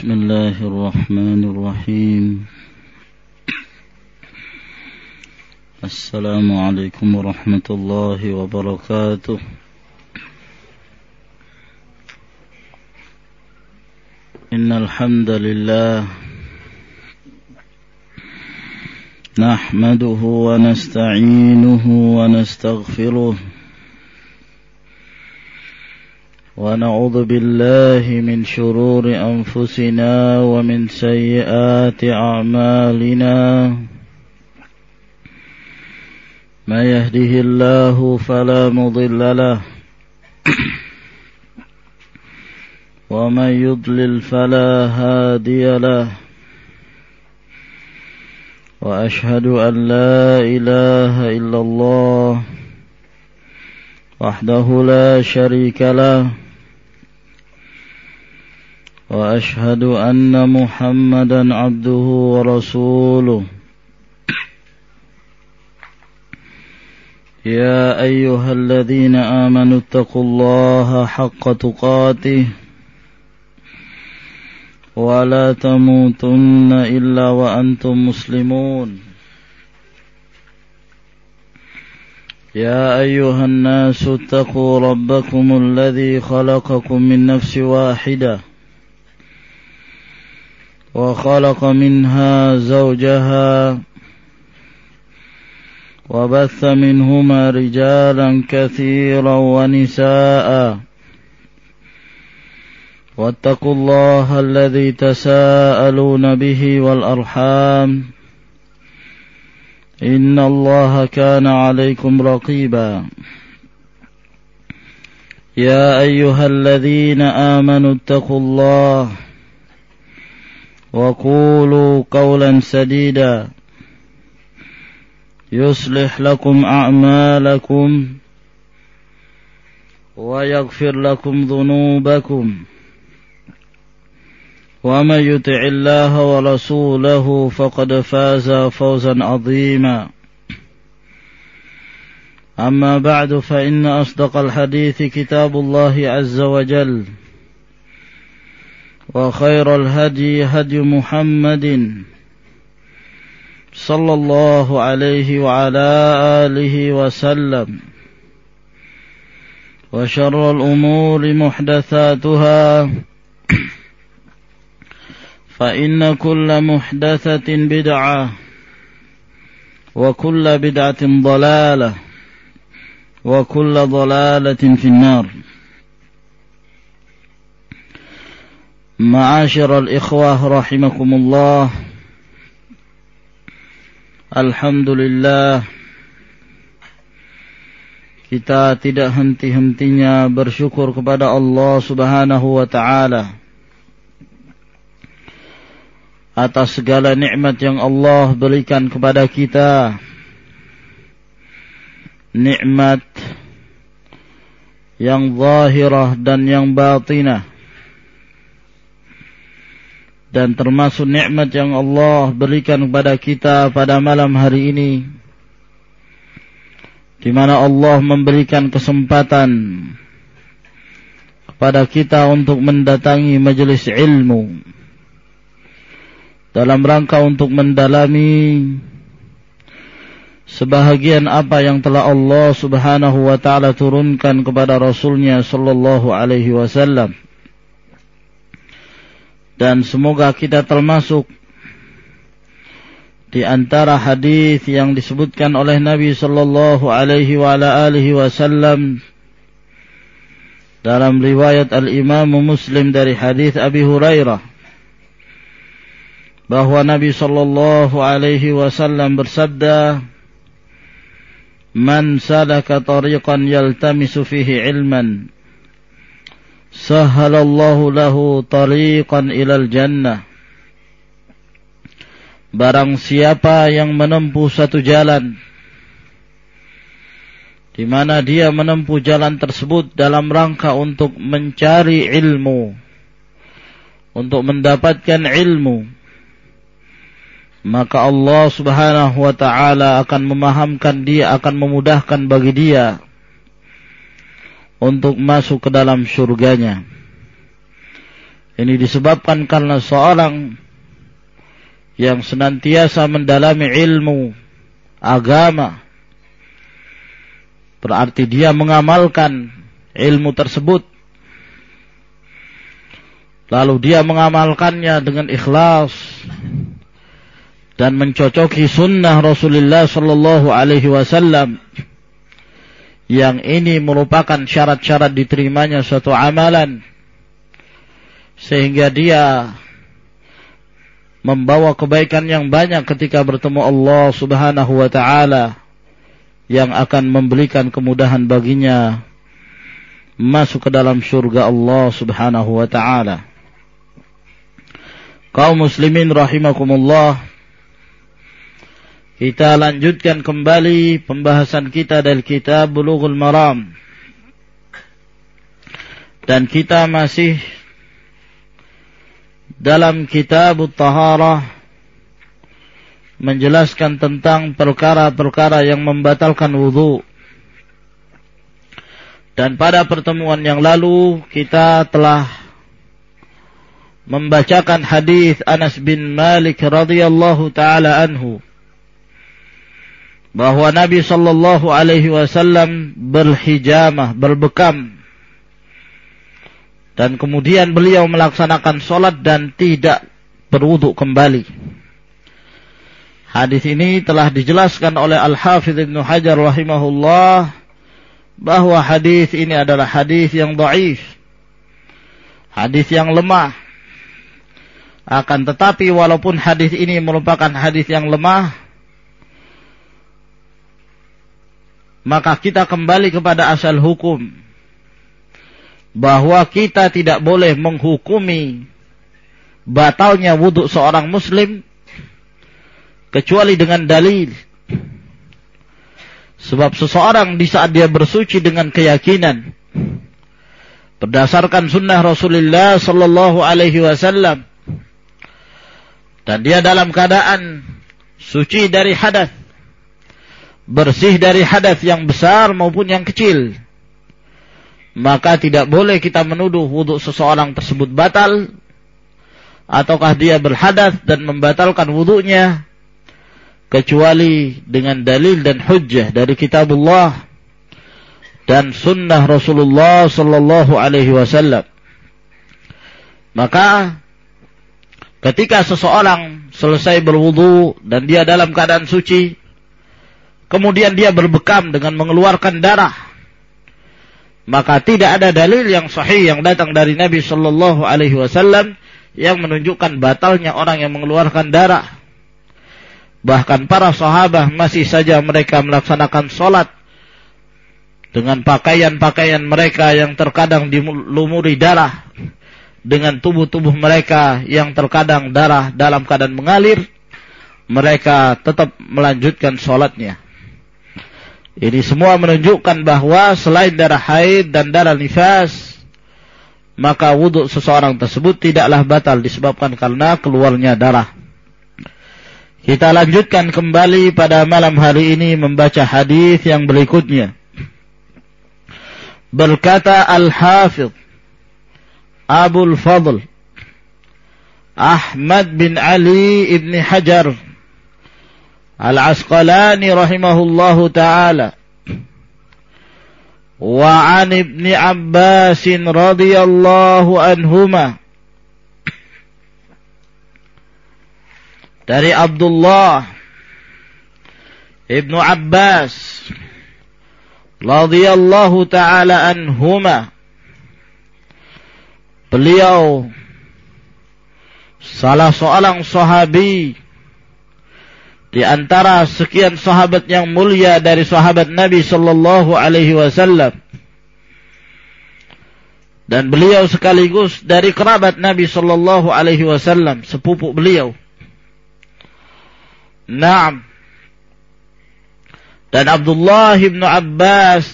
بسم الله الرحمن الرحيم. السلام عليكم ورحمة الله وبركاته. إن الحمد لله نحمده ونستعينه ونستغفره ونعوذ بالله من شرور أنفسنا ومن سيئات أعمالنا. ما يهده الله فلا مضل له ومن يضلل فلا هادي له. وأشهد أن لا إله إلا الله وحده لا شريك له. وأشهد أن محمدا عبده ورسوله. يا أيها الذين آمنوا اتقوا الله حق تقاته ولا تموتن إلا وأنتم مسلمون. يا أيها الناس اتقوا ربكم الذي خلقكم من نفس واحدة وخلق منها زوجها وبث منهما رجالا كثيرا ونساء. واتقوا الله الذي تساءلون به والأرحام إن الله كان عليكم رقيبا. يا أيها الذين آمنوا اتقوا الله وقولوا قولا سديدا يصلح لكم أعمالكم ويغفر لكم ذنوبكم. ومن يطع الله ورسوله فقد فاز فوزا عظيما. أما بعد فإن أصدق الحديث كتاب الله عز وجل وخير الهدي هدي محمد صلى الله عليه وعلى آله وسلم. وشر الأمور محدثاتها فإن كل محدثة بدعة وكل بدعة ضلالة وكل ضلالة في النار. معاشر الإخوة رحمكم الله. Alhamdulillah, kita tidak henti-hentinya bersyukur kepada Allah Subhanahu wa ta'ala atas segala nikmat yang Allah berikan kepada kita. Nikmat yang zahirah dan yang batinah. Dan termasuk nikmat yang Allah berikan kepada kita pada malam hari ini, di mana Allah memberikan kesempatan kepada kita untuk mendatangi majelis ilmu dalam rangka untuk mendalami sebahagian apa yang telah Allah Subhanahu wa ta'ala turunkan kepada Rasulnya sallallahu alaihi wasallam. Dan semoga kita termasuk di antara hadis yang disebutkan oleh Nabi sallallahu alaihi wa ala alihi wasallam dalam riwayat Al-Imam Muslim dari hadis Abi Hurairah, bahwa Nabi sallallahu alaihi wasallam bersabda, "Man salaka tariqan yaltamisu fihi ilman sahhalallahu lahu tariqan ilal jannah." Barang siapa yang menempuh satu jalan, di mana dia menempuh jalan tersebut dalam rangka untuk mencari ilmu, untuk mendapatkan ilmu, maka Allah Subhanahu wa ta'ala akan memahamkan dia, akan memudahkan bagi dia untuk masuk ke dalam surganya. Ini disebabkan karena seorang yang senantiasa mendalami ilmu agama, berarti dia mengamalkan ilmu tersebut, lalu dia mengamalkannya dengan ikhlas dan mencocoki sunnah Rasulullah sallallahu alaihi wasallam, yang ini merupakan syarat-syarat diterimanya suatu amalan, sehingga dia membawa kebaikan yang banyak ketika bertemu Allah Subhanahu wa taala, yang akan memberikan kemudahan baginya masuk ke dalam surga Allah Subhanahu wa taala. Kaum muslimin rahimakumullah, kita lanjutkan kembali pembahasan kita dari kitab Bulughul Maram, dan kita masih dalam kitab Taharah, menjelaskan tentang perkara-perkara yang membatalkan wudu. Dan pada pertemuan yang lalu kita telah membacakan hadis Anas bin Malik radhiyallahu taala anhu, bahwa Nabi sallallahu alaihi wasallam berhijamah, berbekam, dan kemudian beliau melaksanakan salat dan tidak berwudu kembali. Hadis ini telah dijelaskan oleh Al-Hafidz Ibnu Hajar rahimahullah bahwa hadis ini adalah hadis yang dhaif, hadis yang lemah. Akan tetapi walaupun hadis ini merupakan hadis yang lemah, maka kita kembali kepada asal hukum, bahwa kita tidak boleh menghukumi batalnya wudu seorang muslim kecuali dengan dalil. Sebab seseorang di saat dia bersuci dengan keyakinan berdasarkan sunnah Rasulullah sallallahu alaihi wasallam, dan dia dalam keadaan suci dari hadas, bersih dari hadas yang besar maupun yang kecil, maka tidak boleh kita menuduh wudu seseorang tersebut batal, ataukah dia berhadas dan membatalkan wudunya, kecuali dengan dalil dan hujjah dari kitabullah dan sunnah Rasulullah sallallahu alaihi wasallam. Maka ketika seseorang selesai berwudu dan dia dalam keadaan suci, kemudian dia berbekam dengan mengeluarkan darah, maka tidak ada dalil yang sahih yang datang dari Nabi sallallahu alaihi wasallam yang menunjukkan batalnya orang yang mengeluarkan darah. Bahkan para sahabat masih saja mereka melaksanakan salat dengan pakaian-pakaian mereka yang terkadang dilumuri darah, dengan tubuh-tubuh mereka yang terkadang darah dalam keadaan mengalir, mereka tetap melanjutkan salatnya. Ini semua menunjukkan bahwa selain darah haid dan darah nifas, maka wudu seseorang tersebut tidaklah batal disebabkan karena keluarnya darah. Kita lanjutkan kembali pada malam hari ini membaca hadis yang berikutnya. Berkata Al-Hafidz Abul Fadl Ahmad bin Ali ibn Hajar Al-Asqalani rahimahullahu ta'ala, wa an ibn Abbas radhiyallahu anhuma, dari Abdullah ibnu Abbas radhiyallahu ta'ala anhuma, beliau salah seorang sahabi di antara sekian sahabat yang mulia dari sahabat Nabi sallallahu alaihi wasallam, dan beliau sekaligus dari kerabat Nabi sallallahu alaihi wasallam, sepupu beliau. Naam. Dan Abdullah bin Abbas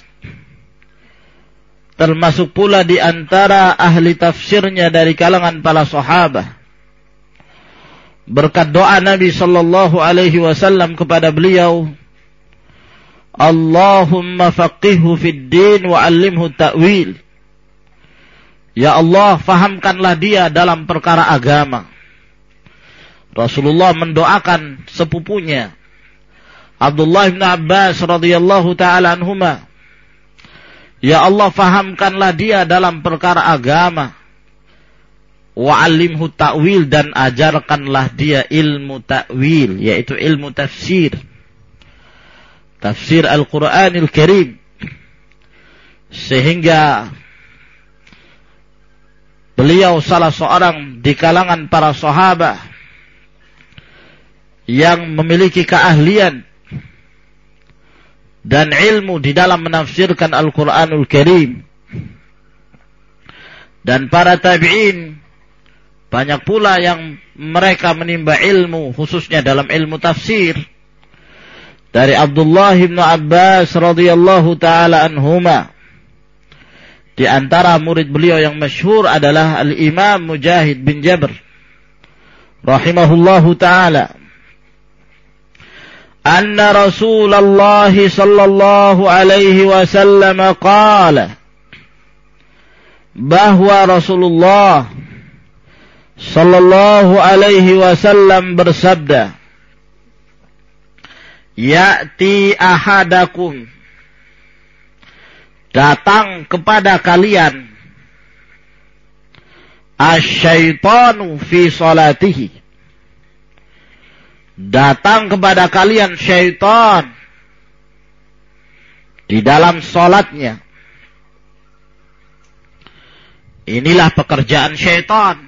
termasuk pula di antara ahli tafsirnya dari kalangan para sahabat. Berkat doa Nabi sallallahu alaihi wasallam kepada beliau, Allahumma faqihhu fid din wa 'allimhu ta'wil. Ya Allah, fahamkanlah dia dalam perkara agama. Rasulullah mendoakan sepupunya Abdullah bin Abbas radhiyallahu taala anhuma, ya Allah, fahamkanlah dia dalam perkara agama. Wa'allimhu ta'wil, dan ajarkanlah dia ilmu ta'wil, yaitu ilmu tafsir. Tafsir Al-Quranil Karim. Sehingga beliau salah seorang di kalangan para sahabat yang memiliki keahlian dan ilmu di dalam menafsirkan Al-Quranul Karim. Dan para tabi'in banyak pula yang mereka menimba ilmu, khususnya dalam ilmu tafsir, dari Abdullah bin Abbas radhiyallahu taala anhuma. Di antara murid beliau yang masyhur adalah Al-Imam Mujahid bin Jabr rahimahullahu taala. Anna Rasulullah sallallahu alaihi wasallam qala, bahwa Rasulullah sallallahu alaihi wasallam bersabda, ya'ti ahadakum, datang kepada kalian, asyaitanu fi salatihi, datang kepada kalian syaitan di dalam salatnya. Inilah pekerjaan syaitan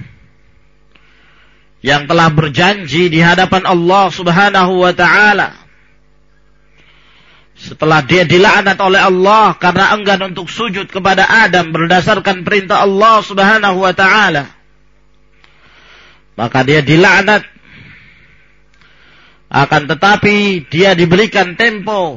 yang telah berjanji di hadapan Allah Subhanahu wa taala setelah dia dilaknat oleh Allah karena enggan untuk sujud kepada Adam berdasarkan perintah Allah Subhanahu wa taala. Maka dia dilaknat. Akan tetapi dia diberikan tempo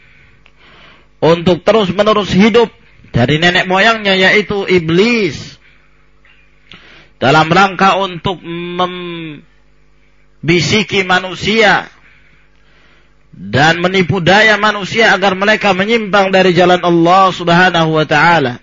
untuk terus-menerus hidup dari nenek moyangnya, yaitu iblis, dalam rangka untuk membisiki manusia dan menipu daya manusia agar mereka menyimpang dari jalan Allah Subhanahu wa taala.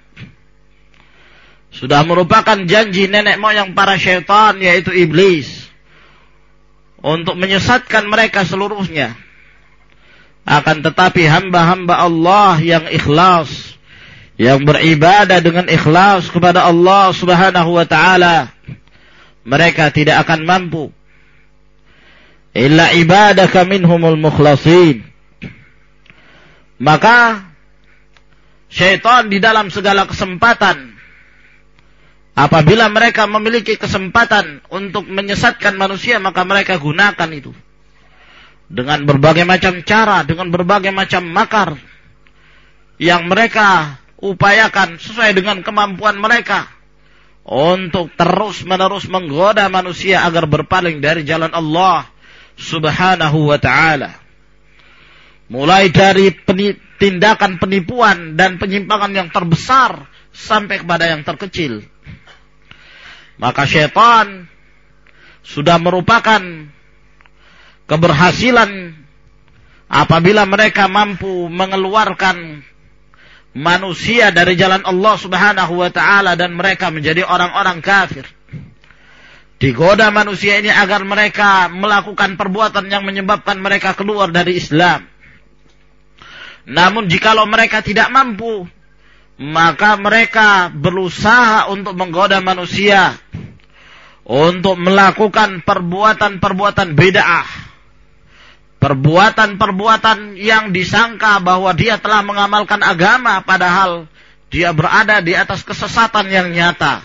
Sudah merupakan janji nenek moyang para syaitan, yaitu iblis, untuk menyesatkan mereka seluruhnya. Akan tetapi hamba-hamba Allah yang ikhlas, yang beribadah dengan ikhlas kepada Allah Subhanahu wa taala, mereka tidak akan mampu. Illa ibadaka minhumul mukhlasin. Maka syaitan di dalam segala kesempatan, apabila mereka memiliki kesempatan untuk menyesatkan manusia, maka mereka gunakan itu dengan berbagai macam cara, dengan berbagai macam makar yang mereka upayakan sesuai dengan kemampuan mereka untuk terus-menerus menggoda manusia agar berpaling dari jalan Allah Subhanahu wa ta'ala. Mulai dari tindakan penipuan dan penyimpangan yang terbesar sampai kepada yang terkecil. Maka syaitan sudah merupakan keberhasilan apabila mereka mampu mengeluarkan manusia dari jalan Allah Subhanahu wa ta'ala dan mereka menjadi orang-orang kafir. Digoda manusia ini agar mereka melakukan perbuatan yang menyebabkan mereka keluar dari Islam. Namun jikalau mereka tidak mampu, maka mereka berusaha untuk menggoda manusia untuk melakukan perbuatan-perbuatan bid'ah, perbuatan-perbuatan yang disangka bahwa dia telah mengamalkan agama, padahal dia berada di atas kesesatan yang nyata.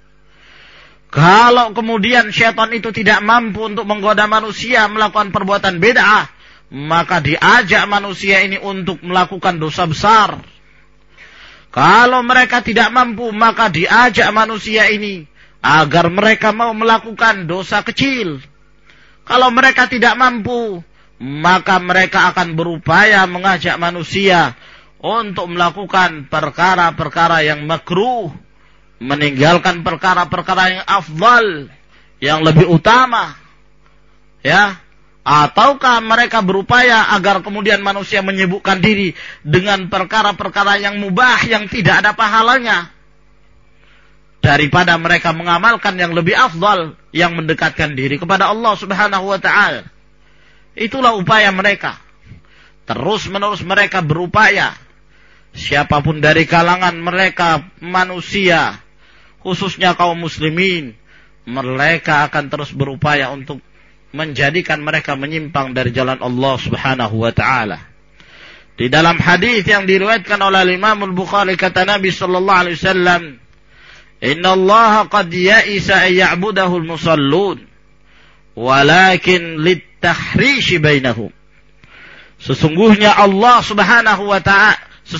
Kalau kemudian syaitan itu tidak mampu untuk menggoda manusia melakukan perbuatan bid'ah, maka diajak manusia ini untuk melakukan dosa besar. Kalau mereka tidak mampu, maka diajak manusia ini agar mereka mau melakukan dosa kecil. Kalau mereka tidak mampu, maka mereka akan berupaya mengajak manusia untuk melakukan perkara-perkara yang makruh, meninggalkan perkara-perkara yang afdal, yang lebih utama. Ya, ataukah mereka berupaya agar kemudian manusia menyibukkan diri dengan perkara-perkara yang mubah yang tidak ada pahalanya. daripada mereka mengamalkan yang lebih afdal, yang mendekatkan diri kepada Allah Subhanahu wa ta'ala. Itulah upaya mereka. Terus-menerus mereka berupaya. Siapapun dari kalangan mereka manusia, khususnya kaum muslimin, mereka akan terus berupaya untuk menjadikan mereka menyimpang dari jalan Allah Subhanahu wa ta'ala. Di dalam hadis yang diriwayatkan oleh Imam Al-Bukhari, kata Nabi sallallahu alaihi wasallam, "Inna Allah qad ya'isa an ya'budahu al-musallun, walakin lit-tahrish bainahum." Sesungguhnya Allah Subhanahu wa ta'ala,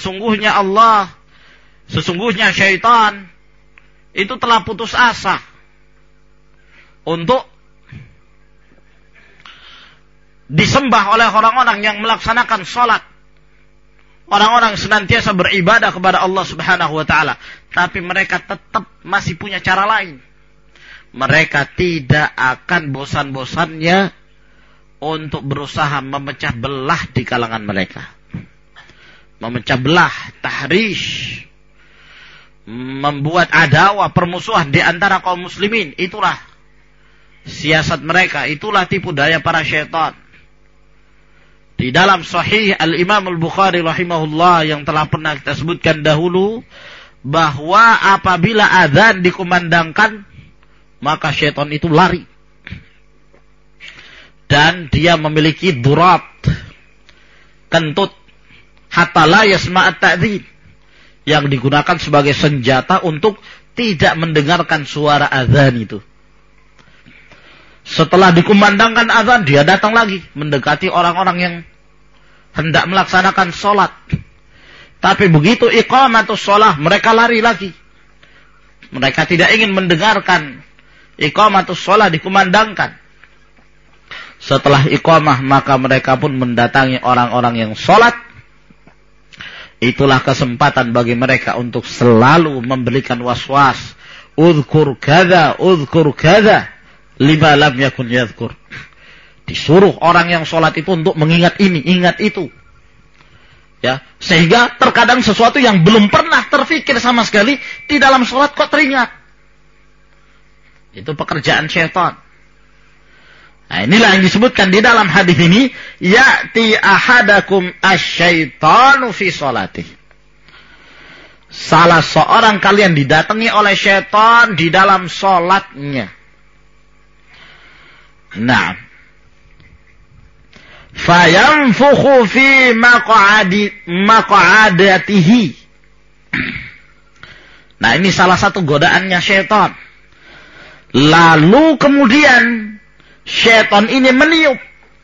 sesungguhnya syaitan itu telah putus asa untuk disembah oleh orang-orang yang melaksanakan salat. Orang-orang senantiasa beribadah kepada Allah Subhanahu wa ta'ala, tapi mereka tetap masih punya cara lain. Mereka tidak akan bosan-bosannya untuk berusaha memecah belah di kalangan mereka. Memecah belah, tahrish, membuat adawah, permusuhan di antara kaum muslimin. Itulah siasat mereka, itulah tipu daya para syaitan. Di dalam Sahih Al-Imam Al-Bukhari rahimahullah yang telah pernah kita sebutkan dahulu, bahwa apabila azan dikumandangkan, maka syaitan itu lari. Dan dia memiliki durat, kentut, hatta la yasma'at ta'dzin, yang digunakan sebagai senjata untuk tidak mendengarkan suara azan itu. Setelah dikumandangkan azan, dia datang lagi mendekati orang-orang yang hendak melaksanakan sholat. Tapi begitu iqamatus sholah, mereka lari lagi. Mereka tidak ingin mendengarkan iqamatus sholah dikumandangkan. Setelah iqamah, maka mereka pun mendatangi orang-orang yang sholat. Itulah kesempatan bagi mereka untuk selalu memberikan was-was. Udhkur kada, lima lam yakun yadhkur. Disuruh orang yang sholat itu untuk mengingat ini, ingat itu. Ya, sehingga terkadang sesuatu yang belum pernah terfikir sama sekali di dalam sholat kok teringat. Itu pekerjaan syaitan. Nah, inilah yang disebutkan di dalam hadis ini, ya'ti ahadakum asyaitanu fi sholatih. Salah seorang kalian didatangi oleh syaitan di dalam sholatnya. Nah, fayanfukhu fi maq'adatihi. Nah, ini salah satu godaannya syaitan. Lalu kemudian syaitan ini meniup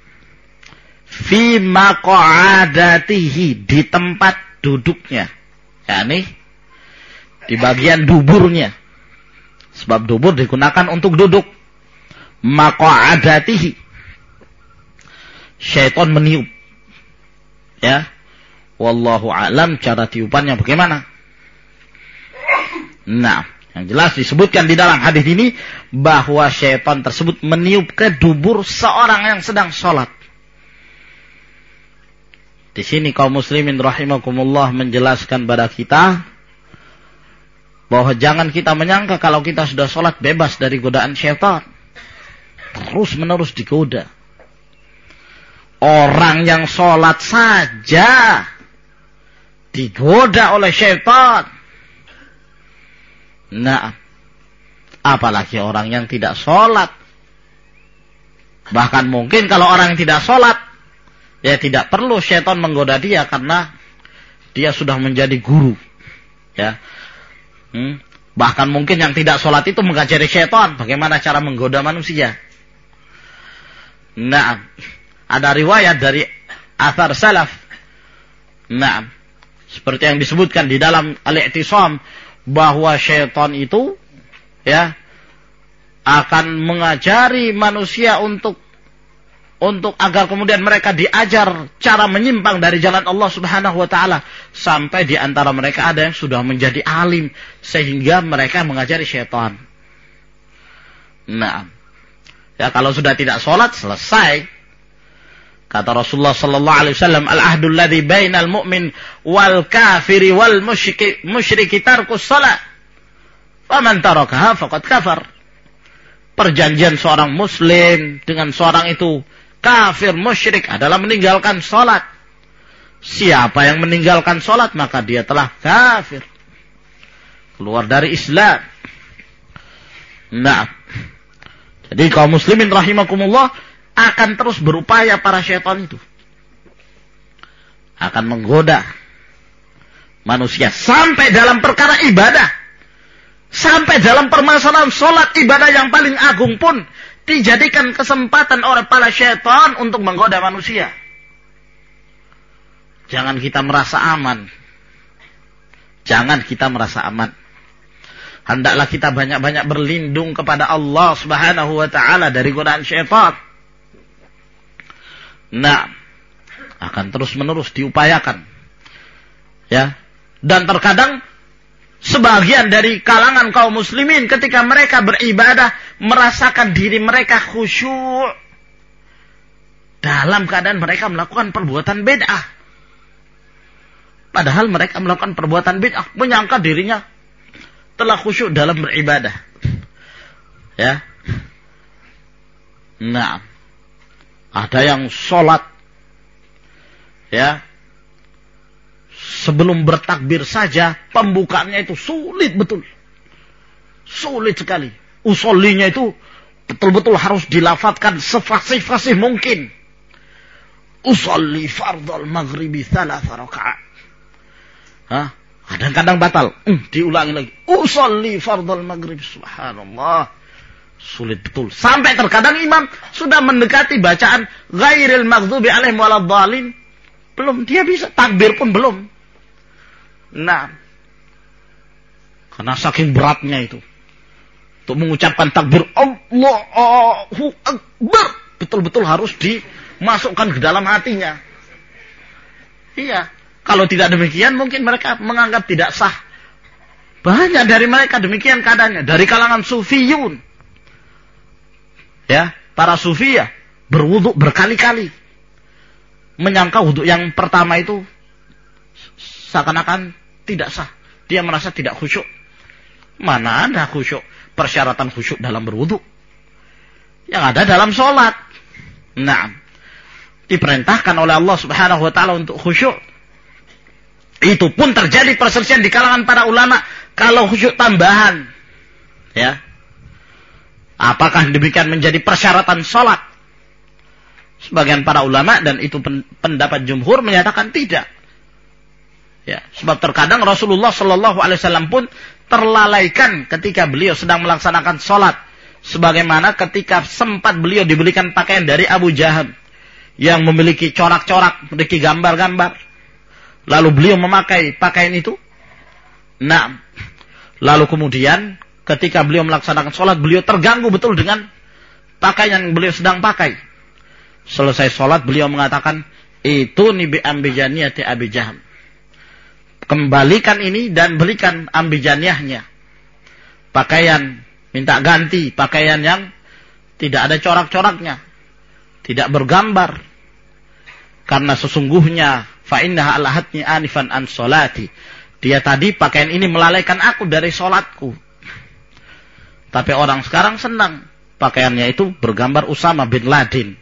fi maq'adatihi, di tempat duduknya, yakni di bagian duburnya. Sebab dubur digunakan untuk duduk. Maq'adatihi, syaitan meniup. Ya, wallahu a'lam cara tiupannya bagaimana. Nah, yang jelas disebutkan di dalam hadis ini bahwa syaitan tersebut meniup ke dubur seorang yang sedang sholat. Di sini kaum muslimin rahimakumullah menjelaskan pada kita bahwa jangan kita menyangka kalau kita sudah sholat bebas dari godaan syaitan. Terus menerus digoda. Orang yang sholat saja digoda oleh syaitan. Nah, apalagi orang yang tidak sholat. Bahkan mungkin kalau orang yang tidak sholat, ya tidak perlu syaitan menggoda dia karena dia sudah menjadi guru. Ya, bahkan mungkin yang tidak sholat itu mengajari syaitan bagaimana cara menggoda manusia. Nah, ada riwayat dari athar salaf. Nah, seperti yang disebutkan di dalam Al-I'tisam, bahwa syaitan itu ya akan mengajari manusia untuk agar kemudian mereka diajar cara menyimpang dari jalan Allah Subhanahu wa taala, sampai di antara mereka ada yang sudah menjadi alim sehingga mereka mengajari syaitan. Nah, ya kalau sudah tidak sholat selesai. Kata Rasulullah sallallahu alaihi wasallam, al-ahdul ladzi bainal mu'min wal kafiri wal musyriki tarkus shalah. Wa man tarakaha faqad kafar. Perjanjian seorang muslim dengan seorang itu kafir musyrik adalah meninggalkan salat. Siapa yang meninggalkan salat maka dia telah kafir. Keluar dari Islam. Nah, jadi kaum muslimin rahimakumullah akan terus berupaya para syaitan itu. Akan menggoda manusia sampai dalam perkara ibadah. Sampai dalam permasalahan sholat ibadah yang paling agung pun dijadikan kesempatan oleh para syaitan untuk menggoda manusia. Jangan kita merasa aman. Jangan kita merasa aman. Hendaklah kita banyak-banyak berlindung kepada Allah Subhanahu wa ta'ala dari godaan syaitan. Nah, akan terus-menerus diupayakan. Ya. Dan terkadang sebagian dari kalangan kaum muslimin ketika mereka beribadah merasakan diri mereka khusyuk dalam keadaan mereka melakukan perbuatan bid'ah. Padahal mereka melakukan perbuatan bid'ah, menyangka dirinya telah khusyuk dalam beribadah. Ya. Nah, ada yang sholat, ya, sebelum bertakbir saja, pembukaannya itu sulit betul. Sulit sekali. Usollinya itu betul-betul harus dilafadzkan sefasih-fasih mungkin. Usolli fardhal maghribi 3 rakaat. Kadang-kadang batal. Diulangi lagi. Usolli fardhal maghrib. Subhanallah. Sulit betul. Sampai terkadang imam sudah mendekati bacaan ghairil maghdubi alaihim waladhdallin. Belum, dia bisa. Takbir pun belum. Nah, karena saking beratnya itu. Untuk mengucapkan takbir Allahu Akbar. Betul-betul harus dimasukkan ke dalam hatinya. Iya. Kalau tidak demikian mungkin mereka menganggap tidak sah. Banyak dari mereka demikian keadaannya. Dari kalangan sufiyun. Ya, para sufi ya. Berwuduk berkali-kali. Menyangka wuduk yang pertama itu seakan-akan tidak sah. Dia merasa tidak khusyuk. Mana ada khusyuk? Persyaratan khusyuk dalam berwuduk. Yang ada dalam sholat. Nah, diperintahkan oleh Allah Subhanahu wa ta'ala untuk khusyuk. Itu pun terjadi perselisihan di kalangan para ulama. Kalau khusyuk tambahan. Ya. Apakah demikian menjadi persyaratan sholat? Sebagian para ulama, dan itu pendapat jumhur, menyatakan tidak. Ya. Sebab terkadang Rasulullah SAW pun terlalaikan ketika beliau sedang melaksanakan sholat. Sebagaimana ketika sempat beliau dibelikan pakaian dari Abu Jaham. Yang memiliki corak-corak, memiliki gambar-gambar. Lalu beliau memakai pakaian itu. Nah, lalu kemudian ketika beliau melaksanakan sholat, beliau terganggu betul dengan pakaian yang beliau sedang pakai. Selesai sholat, beliau mengatakan, itu nibi ambijaniyati Abi Jaham. Kembalikan ini dan belikan ambijaniyahnya. Pakaian, minta ganti pakaian yang tidak ada corak-coraknya. Tidak bergambar. Karena sesungguhnya fa'innaha alahatni anifan an sholati. Dia tadi pakaian ini melalaikan aku dari sholatku. Tapi orang sekarang senang. Pakaiannya itu bergambar Usama bin Laden.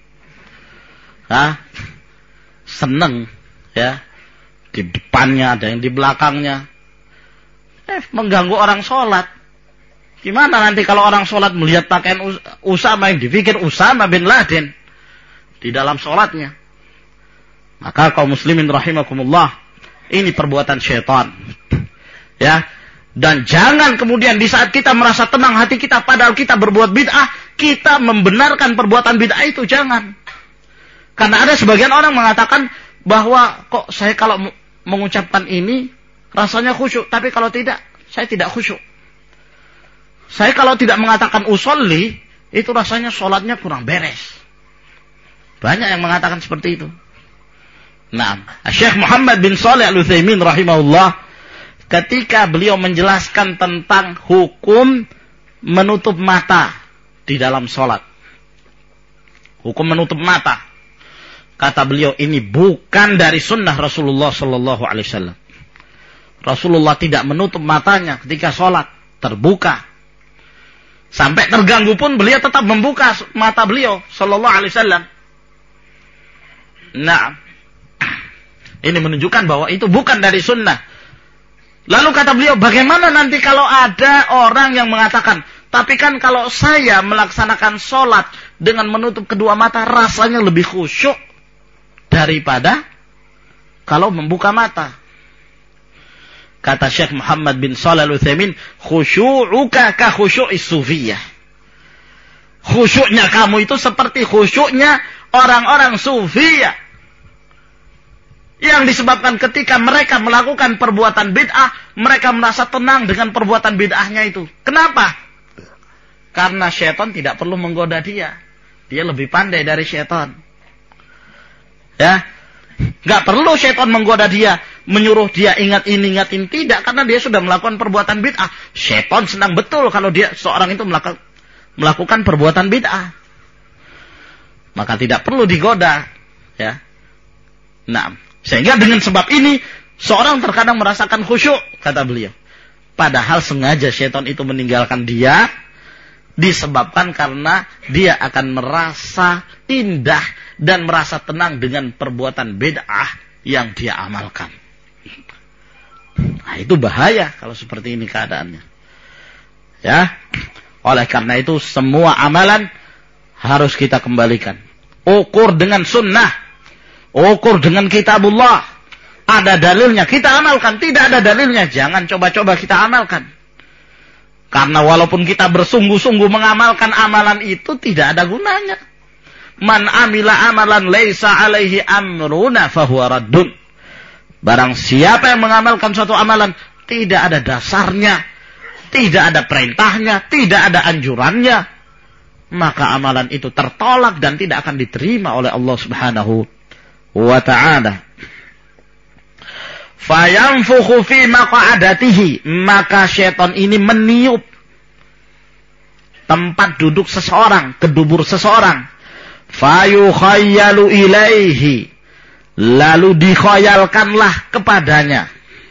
Senang. Ya. Di depannya ada yang di belakangnya. Mengganggu orang sholat. Gimana nanti kalau orang sholat melihat pakaian Usama yang dipikir Usama bin Laden. Di dalam sholatnya. Maka kaum muslimin rahimakumullah, ini perbuatan syaitan. Ya. Dan jangan kemudian di saat kita merasa tenang hati kita padahal kita berbuat bid'ah, kita membenarkan perbuatan bid'ah itu, jangan. Karena ada sebagian orang mengatakan bahwa kok saya kalau mengucapkan ini rasanya khusyuk, tapi kalau tidak, saya tidak khusyuk. Saya kalau tidak mengatakan usolli, itu rasanya sholatnya kurang beres. Banyak yang mengatakan seperti itu. Nah, Syekh Muhammad bin Shalih Al-Utsaimin rahimahullah ketika beliau menjelaskan tentang hukum menutup mata di dalam sholat. Hukum menutup mata. Kata beliau, ini bukan dari sunnah Rasulullah sallallahu alaihi wasallam. Rasulullah tidak menutup matanya ketika sholat. terbuka. Sampai terganggu pun beliau tetap membuka mata beliau sallallahu alaihi wasallam. Nah, ini menunjukkan bahwa itu bukan dari sunnah. Lalu kata beliau, bagaimana nanti kalau ada orang yang mengatakan, tapi kan kalau saya melaksanakan sholat dengan menutup kedua mata, rasanya lebih khusyuk daripada kalau membuka mata. Kata Syekh Muhammad bin Shalih Al-Utsaimin, khusyu'uka ka khusyu'is sufiyah. Khusyuknya kamu itu seperti khusyuknya orang-orang sufiyah. Yang disebabkan ketika mereka melakukan perbuatan bid'ah, mereka merasa tenang dengan perbuatan bid'ahnya itu. Kenapa? Karena syaitan tidak perlu menggoda dia. Dia lebih pandai dari syaitan. Ya, nggak perlu syaitan menggoda dia, menyuruh dia ingat ini, ingat ini. Tidak, karena dia sudah melakukan perbuatan bid'ah. Syaitan senang betul kalau dia seorang itu melakukan perbuatan bid'ah. Maka tidak perlu digoda. Ya. Nah, sehingga dengan sebab ini seorang terkadang merasakan khusyuk, kata beliau. Padahal sengaja syaitan itu meninggalkan dia disebabkan karena dia akan merasa indah dan merasa tenang dengan perbuatan bid'ah yang dia amalkan. Nah, itu bahaya kalau seperti ini keadaannya. Ya. Oleh karena itu semua amalan harus kita kembalikan. Ukur dengan sunnah. Ukur dengan kitabullah. Ada dalilnya, kita amalkan. Tidak ada dalilnya, jangan coba-coba kita amalkan. Karena walaupun kita bersungguh-sungguh mengamalkan amalan itu, tidak ada gunanya. Man amila amalan laisa alaihi amruna fahuwa raddun. Barang siapa yang mengamalkan suatu amalan, tidak ada dasarnya, tidak ada perintahnya, tidak ada anjurannya, maka amalan itu tertolak dan tidak akan diterima oleh Allah Subhanahu wa ta'ala. Fayanfukhu fi maq'adatihi, maka syaitan ini meniup tempat duduk seseorang, ke dubur seseorang. Fayukhayyalu ilaihi, lalu dikhayalkanlah kepadanya.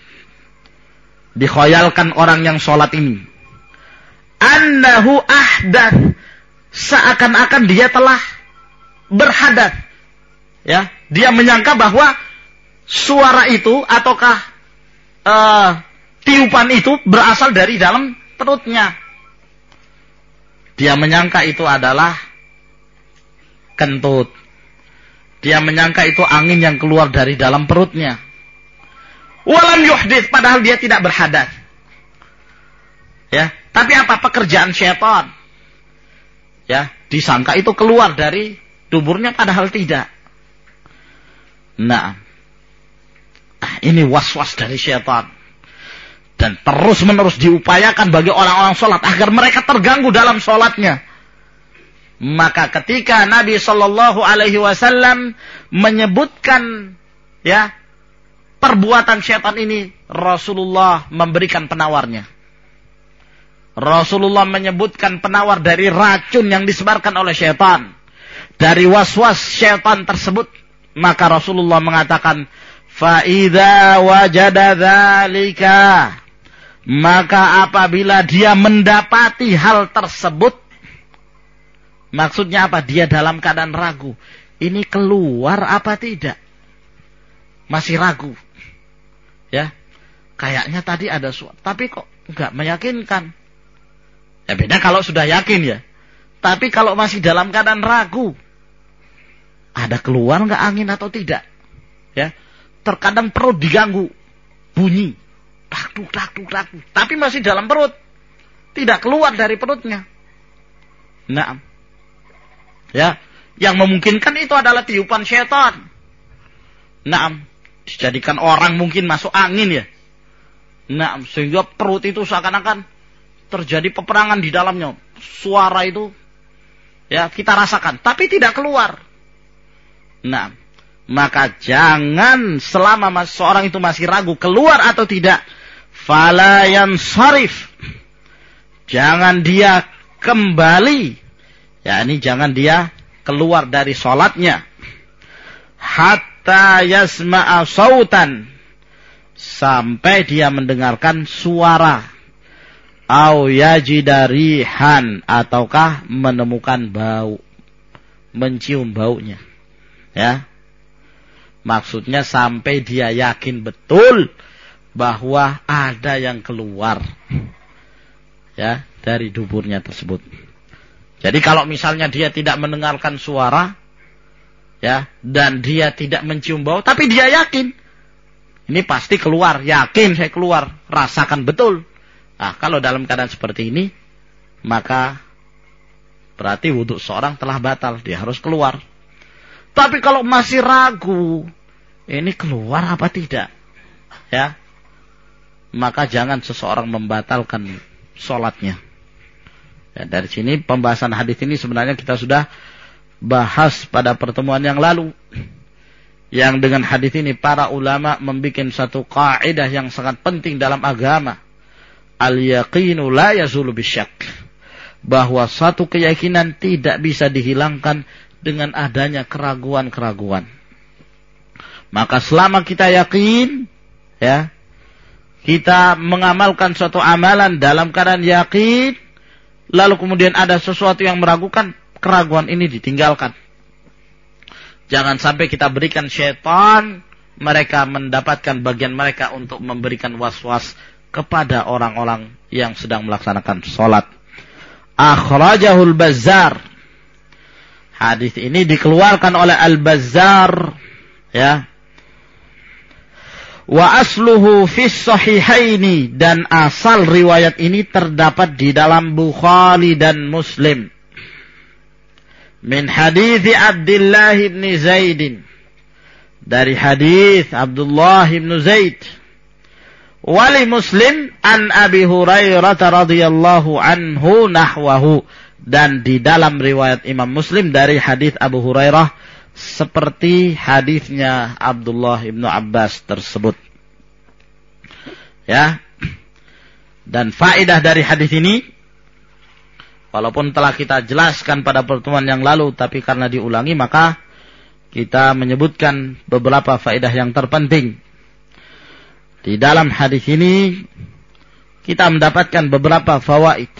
Dikhayalkan orang yang sholat ini. Annahu ahdath, seakan-akan dia telah berhadas. Ya, dia menyangka bahwa suara itu ataukah tiupan itu berasal dari dalam perutnya. Dia menyangka itu adalah kentut. Dia menyangka itu angin yang keluar dari dalam perutnya. Walam yuhdits, padahal dia tidak berhadas. Ya, tapi apa pekerjaan syaitan? Ya, disangka itu keluar dari duburnya padahal tidak. Nah, ini was-was dari syaitan. Dan terus-menerus diupayakan bagi orang-orang sholat agar mereka terganggu dalam sholatnya. Maka ketika Nabi Shallallahu Alaihi Wasallam menyebutkan ya perbuatan syaitan ini, Rasulullah memberikan penawarnya. Rasulullah menyebutkan penawar dari racun yang disebarkan oleh syaitan, dari was-was syaitan tersebut. Maka Rasulullah mengatakan, فَإِذَا وَجَدَ ذَلِكَ, maka apabila dia mendapati hal tersebut, maksudnya apa? Dia dalam keadaan ragu. Ini keluar apa tidak? Masih ragu. Ya, kayaknya tadi ada suara, tapi kok enggak meyakinkan. Ya beda kalau sudah yakin ya. Tapi kalau masih dalam keadaan ragu, ada keluar enggak angin atau tidak? Ya, terkadang perut diganggu, bunyi, takduk, tapi masih dalam perut, tidak keluar dari perutnya. Nah, ya, yang memungkinkan itu adalah tiupan syaitan. Nah, dijadikan orang mungkin masuk angin ya. Nah, sehingga perut itu seakan-akan terjadi peperangan di dalamnya. Suara itu ya kita rasakan, tapi tidak keluar. Nah, maka jangan selama seorang itu masih ragu keluar atau tidak, fala yansarif, jangan dia kembali, yakni jangan dia keluar dari sholatnya, hatta yasma'a sautan, sampai dia mendengarkan suara, au yajida rihan, ataukah menemukan bau, mencium baunya. Ya. Maksudnya sampai dia yakin betul bahwa ada yang keluar, ya, dari duburnya tersebut. Jadi kalau misalnya dia tidak mendengarkan suara, ya, dan dia tidak mencium bau, tapi dia yakin ini pasti keluar, yakin saya keluar, rasakan betul. Nah, kalau dalam keadaan seperti ini, maka berarti wudhu seorang telah batal, dia harus keluar. Tapi kalau masih ragu, ini keluar apa tidak, ya, maka jangan seseorang membatalkan sholatnya. Ya, dari sini pembahasan hadis ini sebenarnya kita sudah bahas pada pertemuan yang lalu. Yang dengan hadis ini para ulama membuat satu kaidah yang sangat penting dalam agama. Al-yaqinu la yazulu bisyak. Bahwa satu keyakinan tidak bisa dihilangkan dengan adanya keraguan-keraguan. Maka selama kita yakin, ya, kita mengamalkan suatu amalan dalam keadaan yakin, lalu kemudian ada sesuatu yang meragukan, keraguan ini ditinggalkan. Jangan sampai kita berikan syaitan, mereka mendapatkan bagian mereka untuk memberikan was-was kepada orang-orang yang sedang melaksanakan sholat. Akhrajahul Bazzar. Hadis ini dikeluarkan oleh Al-Bazzar, ya. Wa asluhu fis sahihaini, dan asal riwayat ini terdapat di dalam Bukhari dan Muslim. Min hadits Abdullah bin Zaid, dari hadis Abdullah bin Zaid. Wali Muslim an Abi Hurairah radhiyallahu anhu nahwahu, dan di dalam riwayat Imam Muslim dari hadis Abu Hurairah seperti hadisnya Abdullah bin Abbas tersebut. Ya. Dan faedah dari hadis ini, walaupun telah kita jelaskan pada pertemuan yang lalu, tapi karena diulangi maka kita menyebutkan beberapa faedah yang terpenting. Di dalam hadis ini kita mendapatkan beberapa fawaid.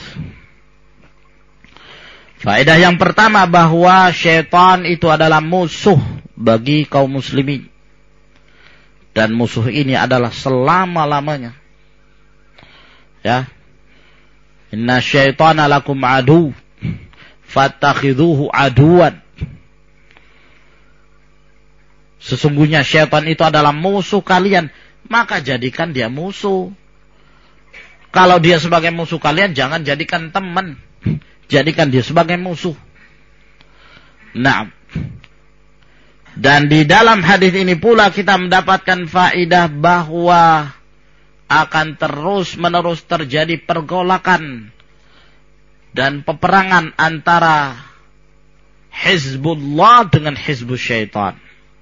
Faedah yang pertama, bahwa syaitan itu adalah musuh bagi kaum muslimin. Dan musuh ini adalah selama-lamanya. Ya. Inna syaitana lakum adu, fattakhidhuhu aduan. Sesungguhnya syaitan itu adalah musuh kalian, maka jadikan dia musuh. Kalau dia sebagai musuh kalian, jangan jadikan teman. Jadikan dia sebagai musuh. Nah, dan di dalam hadis ini pula kita mendapatkan faedah bahwa akan terus-menerus terjadi pergolakan dan peperangan antara Hizbullah dengan Hizbus Syaitan.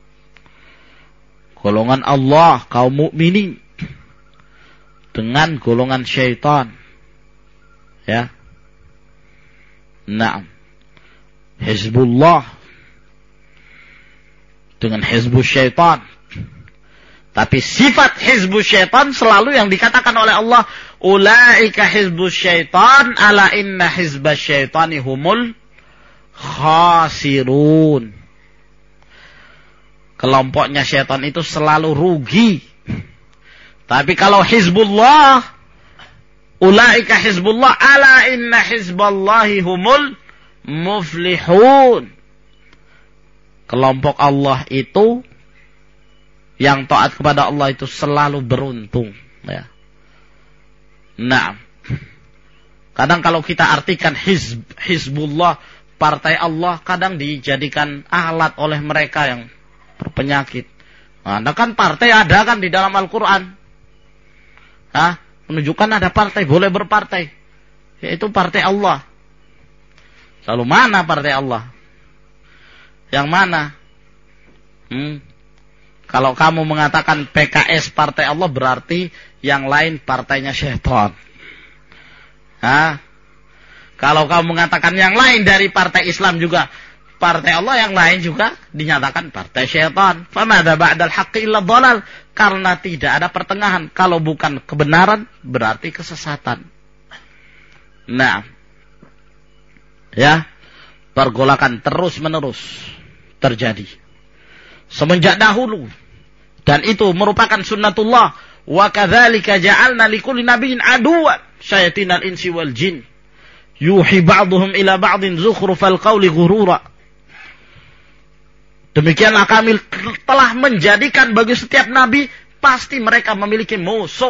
Golongan Allah, kaum mukminin, dengan golongan syaitan. Ya. Nah, Hizbullah dengan Hizbus Syaitan. Tapi sifat Hizbus Syaitan selalu yang dikatakan oleh Allah, ulaika Hizbus Syaitan, ala inna Hizbas Syaitani humul khasirun. Kelompoknya syaitan itu selalu rugi. Tapi kalau Hizbullah, ulaika Hizbullah, ala inna Hizballahi humul muflihun. Kelompok Allah itu, yang taat kepada Allah itu selalu beruntung. Ya. Nah, kadang kalau kita artikan Hizbullah, partai Allah, kadang dijadikan alat oleh mereka yang berpenyakit. Nah, kan partai ada kan di dalam Al-Quran. Hah? Menunjukkan ada partai, boleh berpartai. Yaitu partai Allah. Lalu mana partai Allah? Yang mana? Kalau kamu mengatakan PKS partai Allah, berarti yang lain partainya syaitan. Hah? Kalau kamu mengatakan yang lain dari partai Islam juga partai Allah, yang lain juga dinyatakan partai syaitan. Famadza ba'dal haqqi illa dhalal. Karena tidak ada pertengahan. Kalau bukan kebenaran, berarti kesesatan. Nah, ya, pergolakan terus-menerus terjadi semenjak dahulu, dan itu merupakan sunnatullah. Wa kadzalika ja'alna likulli nabiyyin aduwwan syayatinal insi wal jin yuhi ba'dhum ila ba'din zukhrufal qawli ghurura. Demikianlah kami telah menjadikan bagi setiap nabi pasti mereka memiliki musuh.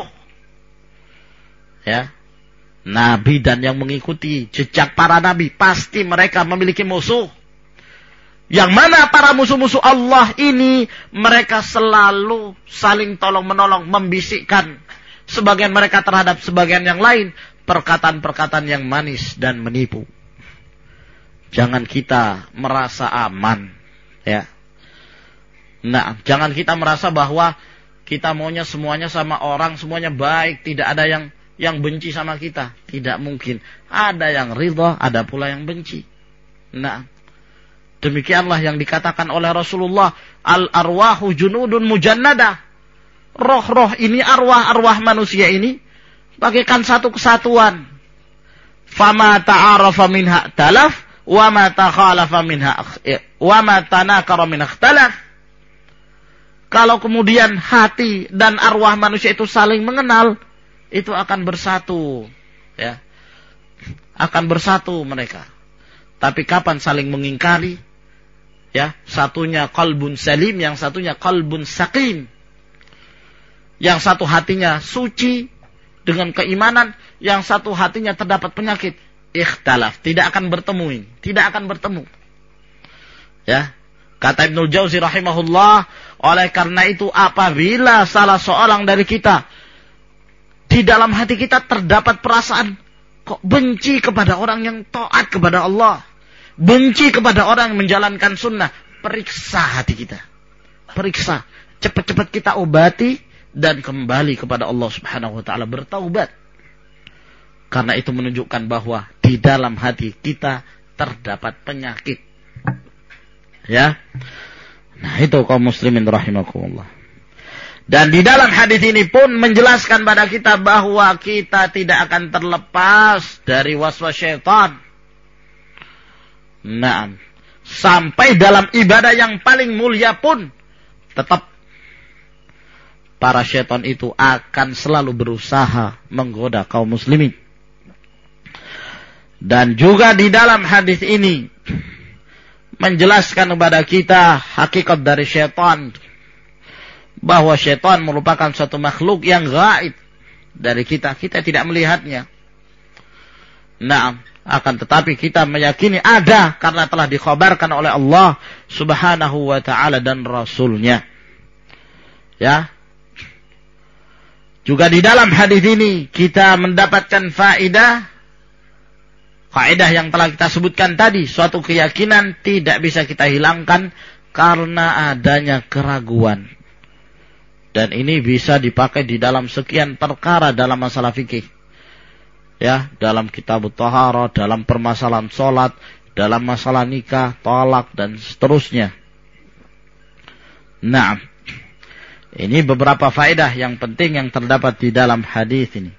Ya. Nabi dan yang mengikuti jejak para nabi pasti mereka memiliki musuh. Yang mana para musuh-musuh Allah ini mereka selalu saling tolong-menolong, membisikkan sebagian mereka terhadap sebagian yang lain perkataan-perkataan yang manis dan menipu. Jangan kita merasa aman, ya. Nah, jangan kita merasa bahwa kita maunya semuanya sama orang, semuanya baik, tidak ada yang benci sama kita. Tidak mungkin. Ada yang ridha, ada pula yang benci. Nah, demikianlah yang dikatakan oleh Rasulullah, al-arwahu junudun mujannadah. Roh-roh ini, arwah-arwah manusia ini bagaikan satu kesatuan. Fama ta'arafa minha talaf, wa ma takhalafa minha wa ma tanakara minha ikhtalaf. Kalau kemudian hati dan arwah manusia itu saling mengenal, itu akan bersatu, ya. Akan bersatu mereka. Tapi kapan saling mengingkari? Ya, satunya qalbun salim, yang satunya qalbun saqim. Yang satu hatinya suci dengan keimanan, yang satu hatinya terdapat penyakit, ikhtalaf, tidak akan bertemu, tidak akan bertemu. Ya, kata Ibnul Jauzi rahimahullah, oleh karena itu apabila salah seorang dari kita di dalam hati kita terdapat perasaan kok benci kepada orang yang taat kepada Allah, benci kepada orang yang menjalankan sunnah, periksa hati kita. Periksa. Cepat-cepat kita obati dan kembali kepada Allah subhanahu wa ta'ala, bertaubat. Karena itu menunjukkan bahwa di dalam hati kita terdapat penyakit. Ya. Nah, itu kaum muslimin rahimakumullah. Dan di dalam hadis ini pun menjelaskan pada kita bahwa kita tidak akan terlepas dari waswas syaitan. Nah, sampai dalam ibadah yang paling mulia pun tetap para syaitan itu akan selalu berusaha menggoda kaum muslimin. Dan juga di dalam hadis ini menjelaskan kepada kita hakikat dari syaitan, bahwa syaitan merupakan suatu makhluk yang gaib dari kita. Kita tidak melihatnya. Nah, akan tetapi kita meyakini ada karena telah dikhabarkan oleh Allah subhanahu wa ta'ala dan Rasulnya. Ya. Juga di dalam hadis ini kita mendapatkan faedah yang telah kita sebutkan tadi. Suatu keyakinan tidak bisa kita hilangkan karena adanya keraguan. Dan ini bisa dipakai di dalam sekian perkara dalam masalah fikih. Ya, dalam kitab Taharah, dalam permasalahan sholat, dalam masalah nikah, talak, dan seterusnya. Nah, ini beberapa faedah yang penting yang terdapat di dalam hadis ini.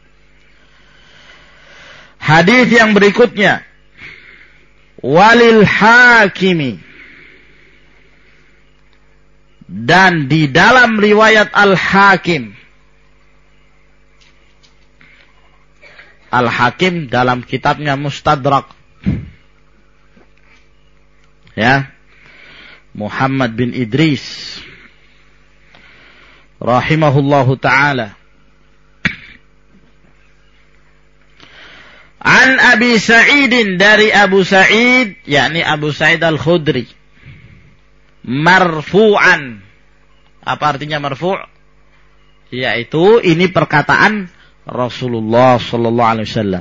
Hadis yang berikutnya, walil hakimi, dan di dalam riwayat Al-Hakim. Al-Hakim dalam kitabnya Mustadrak, ya, Muhammad bin Idris rahimahullahu ta'ala, an Abi Sa'idin, dari Abu Sa'id, yakni Abu Sa'id Al-Khudri, marfu'an. Apa artinya marfu'? Yaitu ini perkataan Rasulullah sallallahu alaihi wasallam,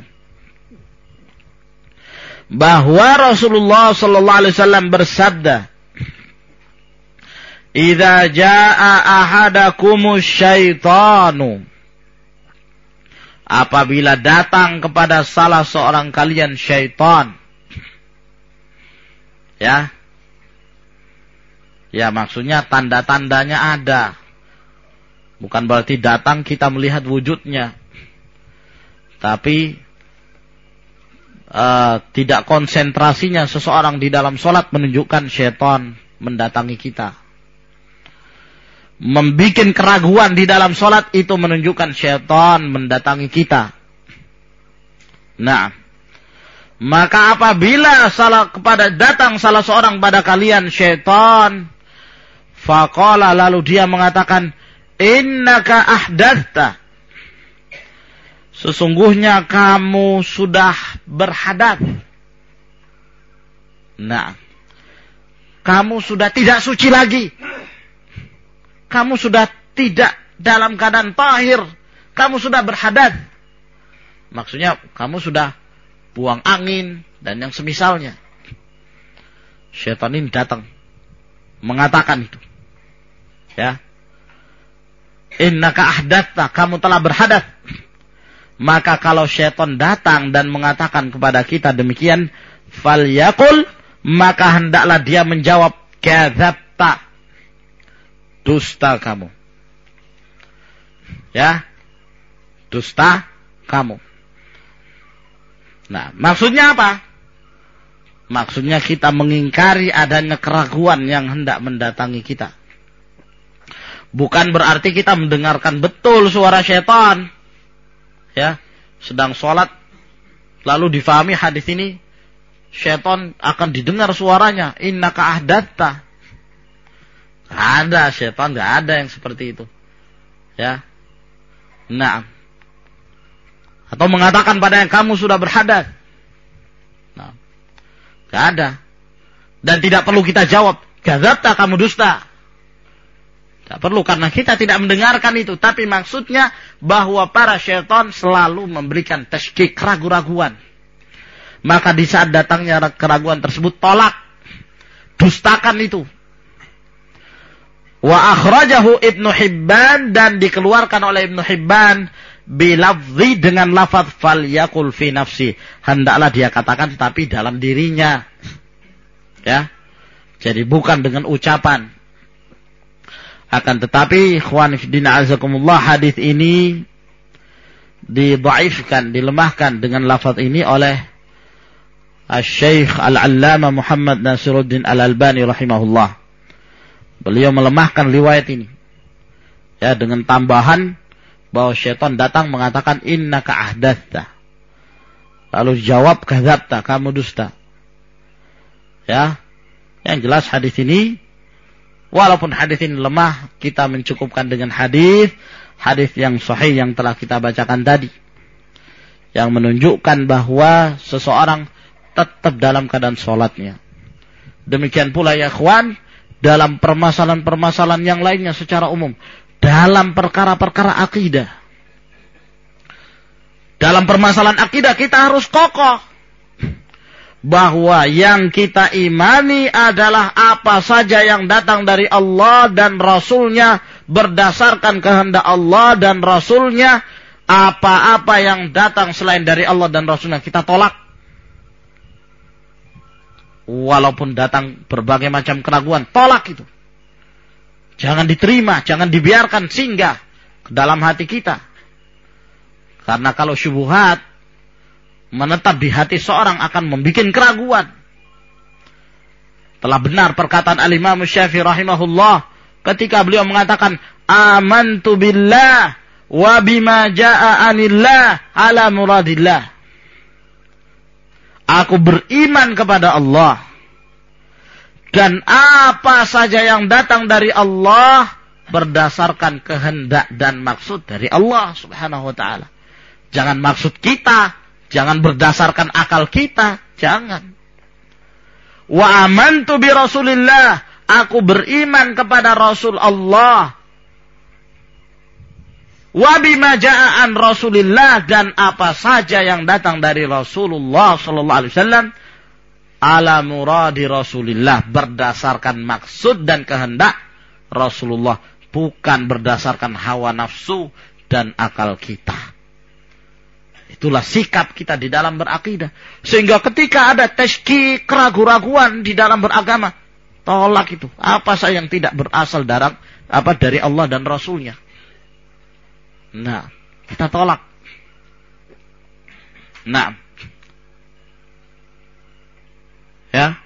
bahwa Rasulullah sallallahu alaihi wasallam bersabda, "Idza jaa ahadakumus syaitanu," apabila datang kepada salah seorang kalian syaitan. Ya. Ya, maksudnya tanda-tandanya ada. Bukan berarti datang kita melihat wujudnya. Tapi tidak konsentrasinya seseorang di dalam sholat menunjukkan syaitan mendatangi kita. Membikin keraguan di dalam sholat itu menunjukkan syaitan mendatangi kita. Nah, maka apabila datang salah seorang pada kalian syaitan, faqala, lalu dia mengatakan, innaka ahdathta, sesungguhnya kamu sudah berhadas. Nah, kamu sudah tidak suci lagi. Kamu sudah tidak dalam keadaan tahir. Kamu sudah berhadas. Maksudnya kamu sudah buang angin dan yang semisalnya. Syaitan ini datang mengatakan itu. Ya. Innaka ahdathta, kamu telah berhadas. Maka kalau syaitan datang dan mengatakan kepada kita demikian, falyaqul, maka hendaklah dia menjawab, kadzabta, dusta kamu. Ya, dusta kamu. Nah, maksudnya apa? Maksudnya kita mengingkari adanya keraguan yang hendak mendatangi kita. Bukan berarti kita mendengarkan betul suara syaitan. Ya, sedang sholat, lalu difahami hadis ini, syaitan akan didengar suaranya, innaka ahdathta. Ada syaitan, nggak ada yang seperti itu. Ya. Nah. Atau mengatakan pada yang kamu sudah berhadas. Nah. Nggak ada. Dan tidak perlu kita jawab, kadzabta, kamu dusta. Tidak perlu, karena kita tidak mendengarkan itu. Tapi maksudnya bahwa para syaitan selalu memberikan tasykik, keraguan-raguan. Maka di saat datangnya keraguan tersebut, tolak. Dustakan itu. Wa akhrajahu Ibnu Hibban, dan dikeluarkan oleh Ibnu Hibban bilafzi, dengan lafaz falyaqul fi nafsi, hendaklah dia katakan tetapi dalam dirinya. Ya. Jadi bukan dengan ucapan. Akan tetapi ikhwan fillah azakumullah, hadis ini didhaifkan, dilemahkan dengan lafaz ini oleh Asy-Syaikh Al-Allamah Muhammad Nasiruddin Al-Albani rahimahullah. Beliau melemahkan riwayat ini. Ya, dengan tambahan bahwa syaitan datang mengatakan innaka ahdathta. Lalu jawab kadzabta, kamu dusta. Ya. Yang jelas hadis ini, walaupun hadis ini lemah, kita mencukupkan dengan hadis yang sahih yang telah kita bacakan tadi. Yang menunjukkan bahwa seseorang tetap dalam keadaan sholatnya. Demikian pula ya ikhwan, dalam permasalahan-permasalahan yang lainnya secara umum. Dalam perkara-perkara akidah. Dalam permasalahan akidah kita harus kokoh. Bahwa yang kita imani adalah apa saja yang datang dari Allah dan Rasulnya. Berdasarkan kehendak Allah dan Rasulnya. Apa-apa yang datang selain dari Allah dan Rasulnya kita tolak. Walaupun datang berbagai macam keraguan, tolak itu. Jangan diterima, jangan dibiarkan singgah ke dalam hati kita. Karena kalau syubhat menetap di hati seorang akan membuat keraguan. Telah benar perkataan Al-Imam Syafi'i rahimahullah ketika beliau mengatakan, amantu billah wa bima jaa anillah ala muradillah. Aku beriman kepada Allah. Dan apa saja yang datang dari Allah berdasarkan kehendak dan maksud dari Allah subhanahu wa ta'ala. Jangan maksud kita. Jangan berdasarkan akal kita. Jangan. Wa amantu bi Rasulillah. Aku beriman kepada Rasul Allah. Wa bima ja'an Rasulillah, dan apa saja yang datang dari Rasulullah sallallahu alaihi wasallam ala muradi Rasulillah, berdasarkan maksud dan kehendak Rasulullah, bukan berdasarkan hawa nafsu dan akal kita. Itulah sikap kita di dalam berakidah. Sehingga ketika ada tasykik, keraguan-raguan di dalam beragama, tolak itu. Apa saja yang tidak berasal dari Allah dan Rasulnya. Nah, kita tolak. Nah, Ya.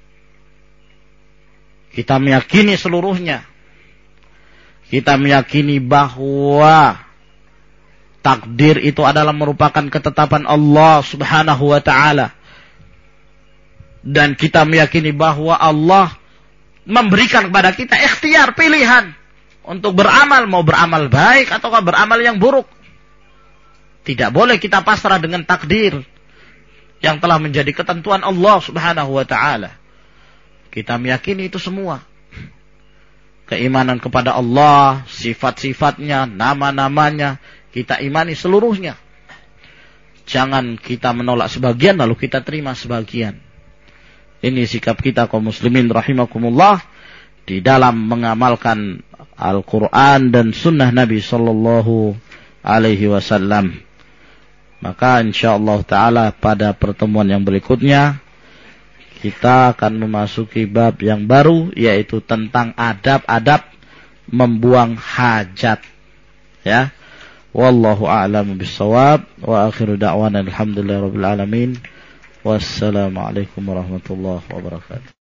Kita meyakini seluruhnya. Kita meyakini bahwa takdir itu adalah merupakan ketetapan Allah Subhanahu wa ta'ala. Dan kita meyakini bahwa Allah memberikan kepada kita ikhtiar, pilihan untuk beramal, mau beramal baik atau beramal yang buruk. Tidak boleh kita pasrah dengan takdir yang telah menjadi ketentuan Allah Subhanahu wa ta'ala. Kita meyakini itu semua. Keimanan kepada Allah, sifat-sifatnya, nama-namanya, kita imani seluruhnya. Jangan kita menolak sebagian lalu kita terima sebagian. Ini sikap kita kaum muslimin rahimakumullah di dalam mengamalkan Al-Quran dan sunnah Nabi sallallahu alaihi wasallam. Maka insyaallah ta'ala pada pertemuan yang berikutnya kita akan memasuki bab yang baru, yaitu tentang adab-adab membuang hajat. Ya. Wallahu a'lamu bissawab wa akhiru da'wana alhamdulillahirabbil alamin. Wassalamualaikum warahmatullahi wabarakatuh.